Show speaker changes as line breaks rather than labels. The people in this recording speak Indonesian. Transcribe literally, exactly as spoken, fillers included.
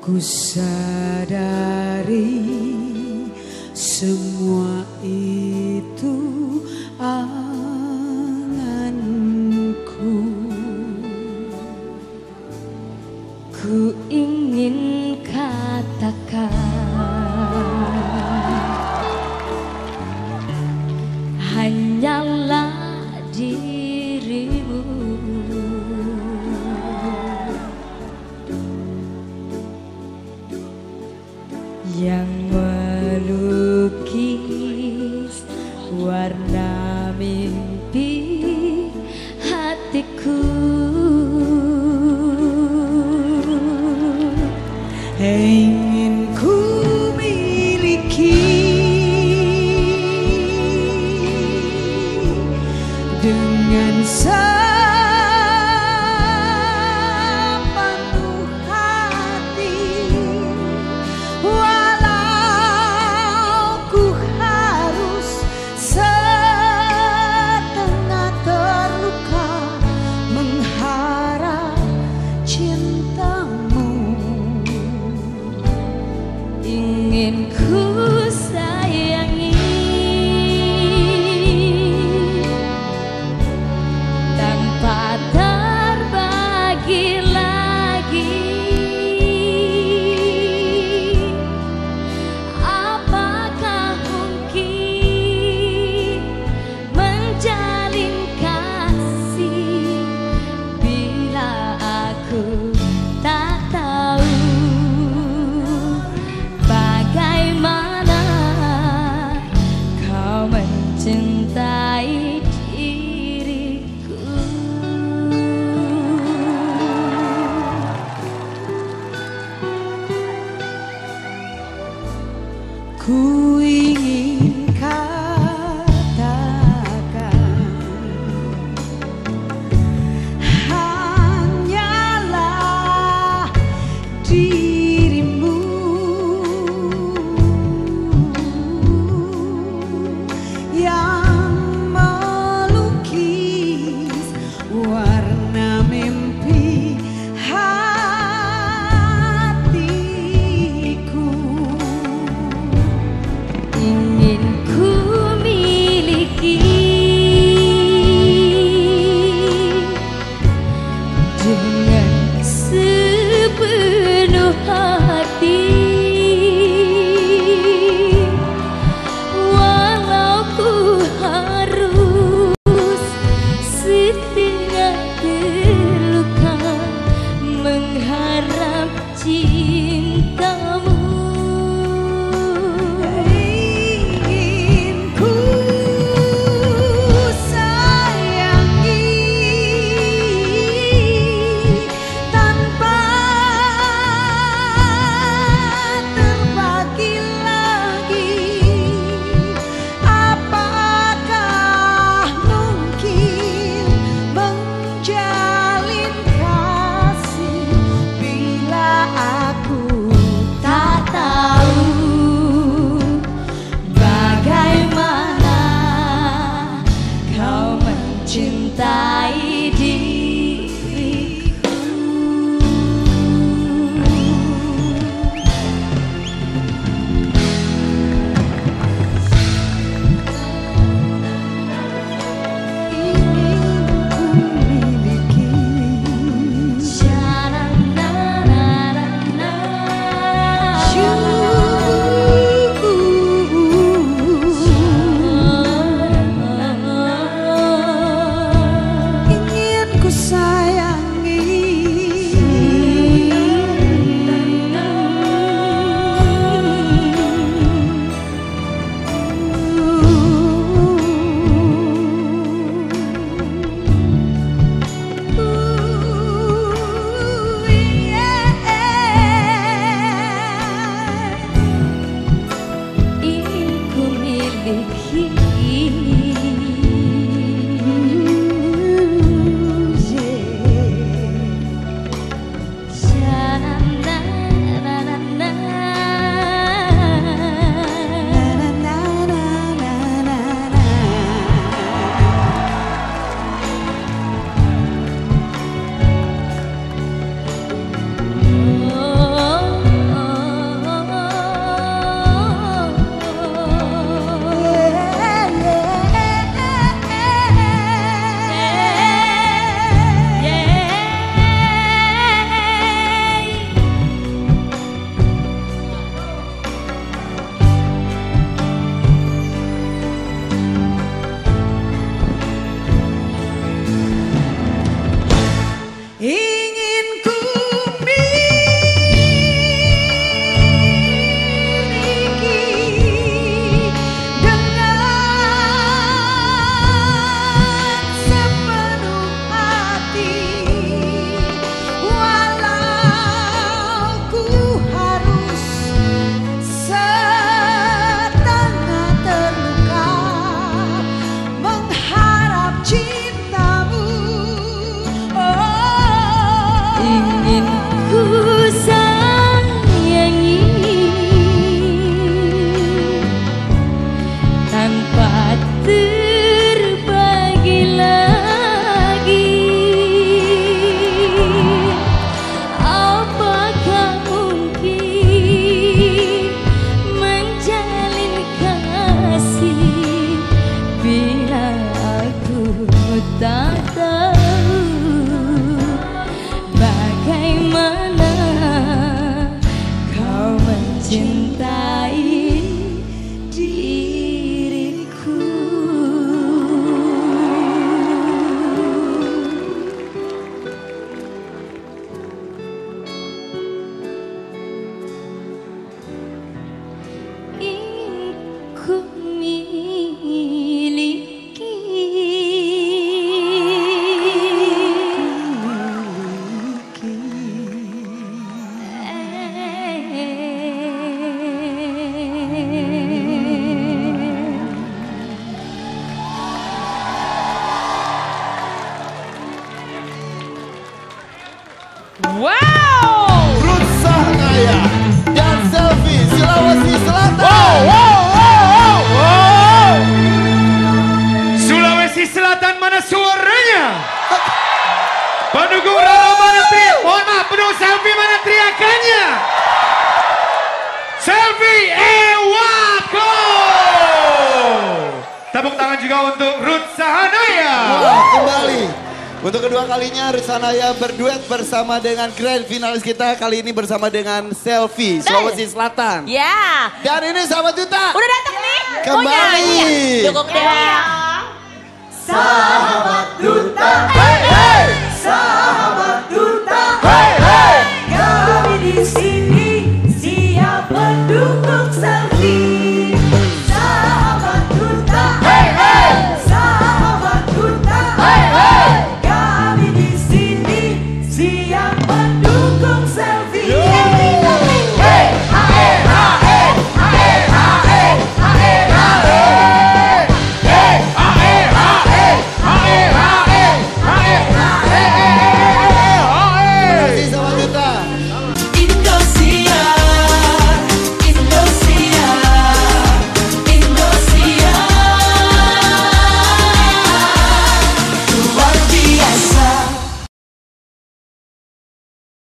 Ku sadari semua itu anganku.
Ku ingin katakan hanyalah dirimu yang melukis warna mimpi hatiku.
Ingin ku miliki dengan sepenuh hati, walau ku harus setengah terluka mengharap cintamu.
Ingin ku sayangi tanpa terbagi lagi. Apakah mungkin menjalin kasih bila aku tak tahu bagaimana kau mencintai diriku.
Ku ingin katakan hanyalah dirimu yang melukis warna mimpi hatiku.
Ingin ku miliki dengan sepenuh hati, walau ku harus setengah terluka mengharap cintamu.
Ingin ku sayangi
Wow.
Ruth Sahanaya dan Selvi Sulawesi Selatan.
Wow, wow, wow, wow, wow. Sulawesi Selatan mana suaranya? Pendukung Rara mana teriak? Mohon maaf, pendukung Selvi mana teriakannya? Selvi Ewako. Tepuk tangan juga untuk Ruth Sahanaya.
Wah, kembali. Untuk kedua kalinya Ruth Sahanaya berduet bersama dengan grand finalis kita kali ini bersama dengan Selvi Sulawesi Selatan.
Ya.
Dan ini sahabat Duta.
Udah datang nih.
Kembali.
Mau nyanyi. Dukung dia.
Sahabat Duta,
Hey, hey.
sahabat Duta,
Hey, hey.
kami di sini siap mendukung Selvi. Sahabat Duta,
Hey, hey.
sahabat Duta,
Hey, hey.
kami di sini siap mendukung.